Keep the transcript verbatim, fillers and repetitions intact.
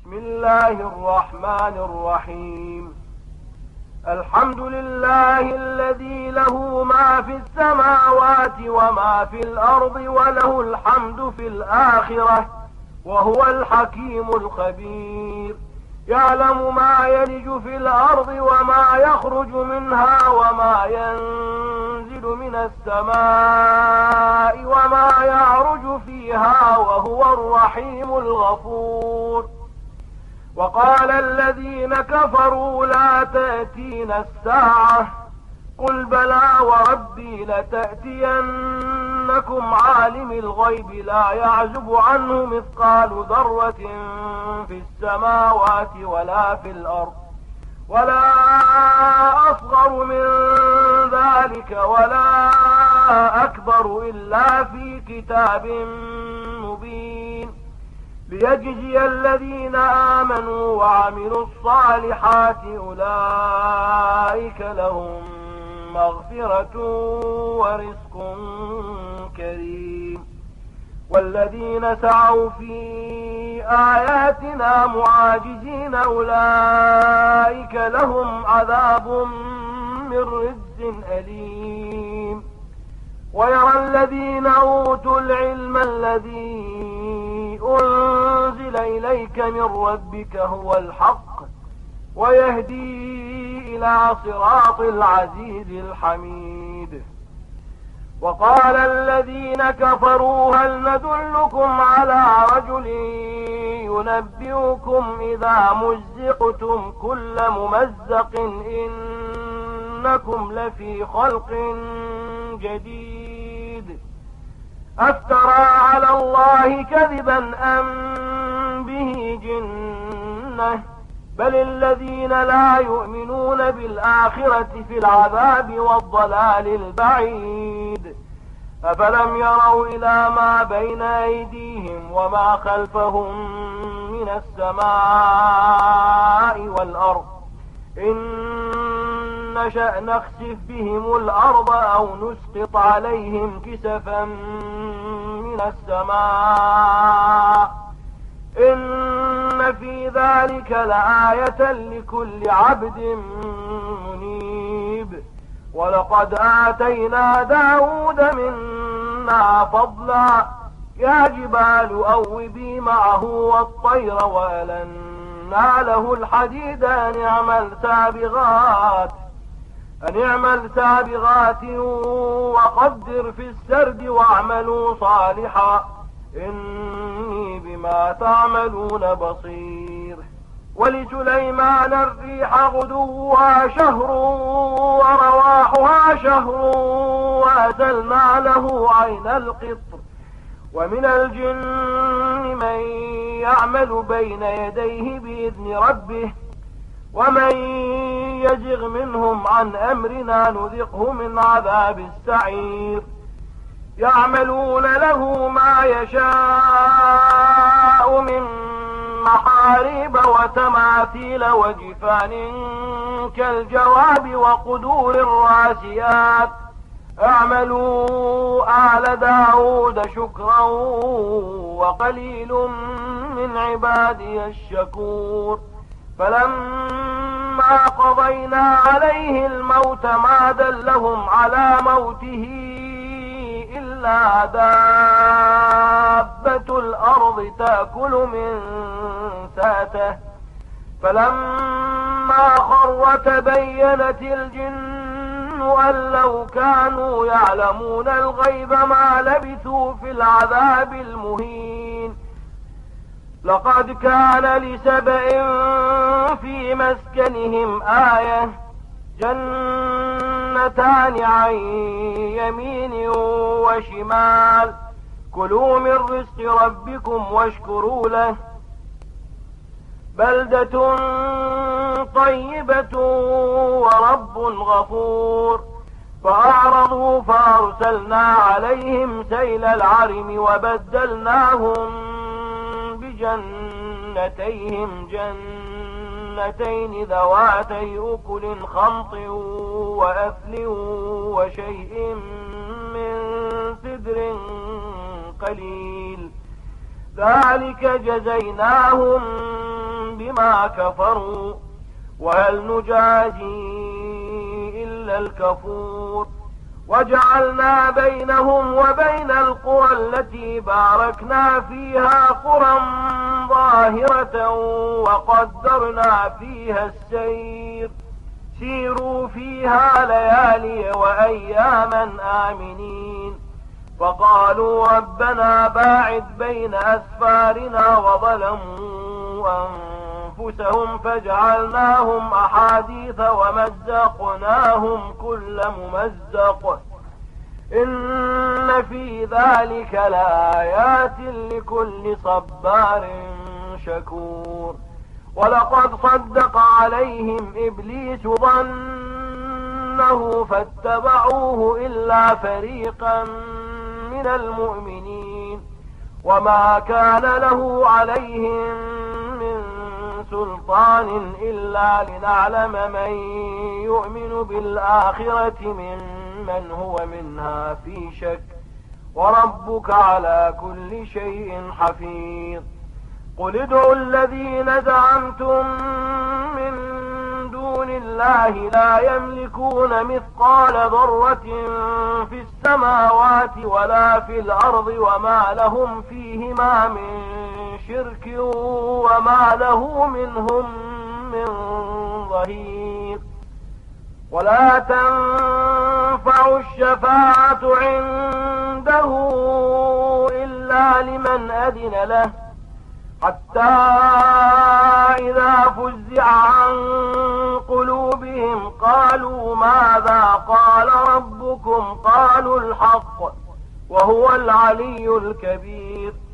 بسم الله الرحمن الرحيم. الحمد لله الذي له ما في السماوات وما في الأرض وله الحمد في الآخرة وهو الحكيم الخبير. يعلم ما يلج في الأرض وما يخرج منها وما ينزل من السماء وما يعرج فيها وهو الرحيم الغفور. وقال الذين كفروا لا تأتينا الساعة قل بلى وربي لتأتينكم عالم الغيب لا يعزب عنه مثقال ذرة في السماوات ولا في الأرض ولا أصغر من ذلك ولا أكبر إلا في كتاب مبين ليجزي الذين آمنوا وعملوا الصالحات أولئك لهم مغفرة ورزق كريم. والذين سعوا في آياتنا معاجزين أولئك لهم عذاب من رجز أليم. ويرى الذين أوتوا العلم الذي أنزل إليك من ربك هو الحق ويهدي إلى صراط العزيز الحميد. وقال الذين كفروا هل ندلكم على رجل ينبئكم إذا مزقتم كل ممزق إنكم لفي خلق جديد أفترى على الله كذبا أم به جنة بل الذين لا يؤمنون بالآخرة في العذاب والضلال البعيد. أفلم يروا إلى ما بين أيديهم وما خلفهم من السماء والأرض إن نشأ نخسف بهم الأرض أو نسقط عليهم كسفا من السماء إن في ذلك لآية لكل عبد منيب. ولقد آتينا داود منا فضلا يا جبال أوبي معه والطير وألنا له الحديد أن اعمل سابغات أن اعمل سابغات وقدر في السرد واعملوا صالحا إني بما تعملون بصير. ولسليمان الريح غدوها شهر ورواحها شهر وأسلنا له عين القطر. ومن الجن من يعمل بين يديه بإذن ربه ومن يزغ منهم عن أمرنا نذقه من عذاب السعير. يعملون له ما يشاء من محاريب وتماثيل وجفان كالجواب وقدور الراسيات اعملوا آل داود شكرا وقليل من عبادي الشكور. فلما قضينا عليه الموت ما دلهم على موته إلا دابة الأرض تأكل من ساته. فلما خر تبينت الجن أن لو كانوا يعلمون الغيب ما لبثوا في العذاب المهين. لقد كان لسبإ في مسكنهم آية جنتان عن يمين وشمال كلوا من رزق ربكم واشكروا له بلدة طيبة ورب غفور. فأعرضوا فأرسلنا عليهم سيل العرم وبدلناهم بجنتيهم جنتين ذواتي أكل خمط وأثل وشيء من سدر قليل ذلك جزيناهم ما كفروا وهل نجازي إلا الكفور وجعلنا بينهم وبين القرى التي باركنا فيها قرى ظاهرة وقدرنا فيها السير سيروا فيها ليالي وأياما آمنين فقالوا ربنا باعد بين أسفارنا وظلموا أنفسهم فجعلناهم أحاديث ومزقناهم كل ممزق إن في ذلك لآيات لكل صبار شكور ولقد صدق عليهم إبليس ظنه فاتبعوه إلا فريقا من المؤمنين وما كان له عليهم من سلطان إلا لنعلم من يؤمن بالآخرة ممن هو منها في شك وربك على كل شيء حفيظ قل ادعوا الذين زعمتم من دون الله لا يملكون مثقال ذرة في السماوات ولا في الأرض وما لهم فيهما من شرك وما له منهم من ظهير ولا تنفع الشفاعة عنده إلا لمن أذن له حتى إذا فزع عن قلوبهم قالوا ماذا قال ربكم قالوا الحق وهو العلي الكبير